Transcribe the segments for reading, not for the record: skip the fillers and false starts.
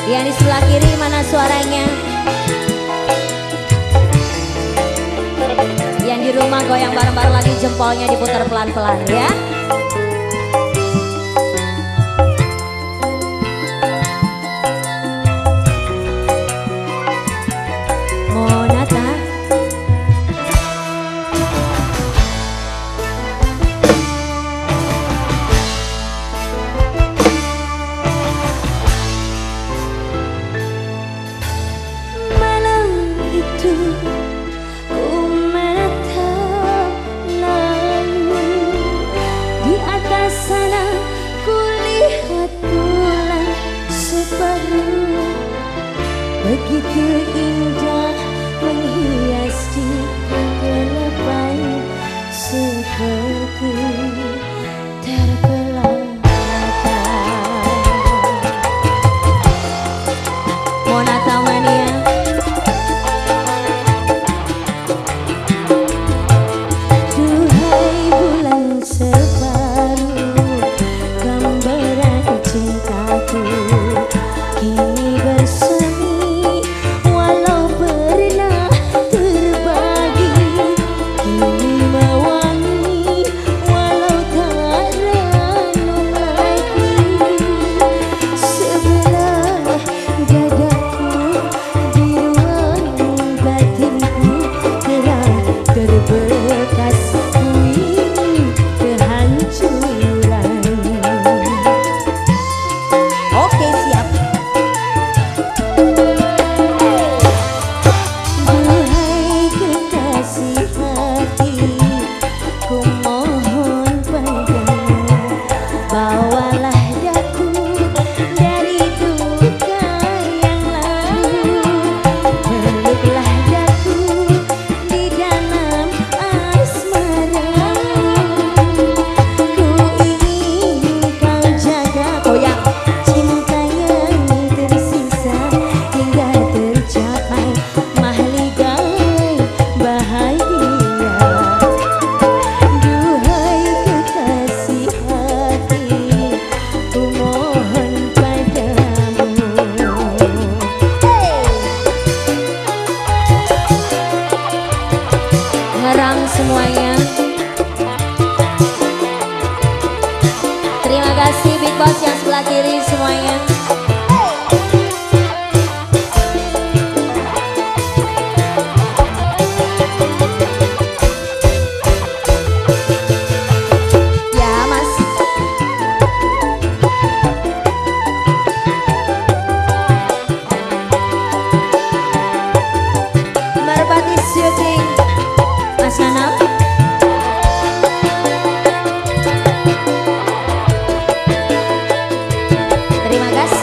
Yang di sebelah kiri mana suaranya? Yang di rumah goyang bareng-bareng lagi, jempolnya diputar pelan-pelan ya. Sana kulihat bulan separuh, begitu indah menghiasi kegelapan, seperti terbelah mata. Monata Mania. Duhai bulan separuh, gambaran cintaku kini bersemi, walau pernah terbagi, kini mewangi walau tak renung lagi. Sebelah dadaku, di ruang batinku telah terbekas puing kehancuran. Oke, siap. Duhai kekasih hati, ku mohon padamu, bawalah daku dari duka yang lalu. Peluklah daku di dalam asmaramu. Ku ingin kau jaga Goyang. cinta yang tersisa hingga tercapai mahligai bahagia. Duhai kekasih hati, ku mohon padamu. Ngerang semuanya. Terima kasih Big Boss yang sebelah kiri semuanya. Ya Mas. Merpati syuting Mas Nanam. Terima kasih.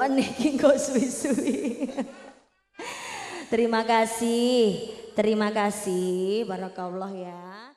Kapan nih kok suwi-suwi. Terima kasih. Barakallah ya.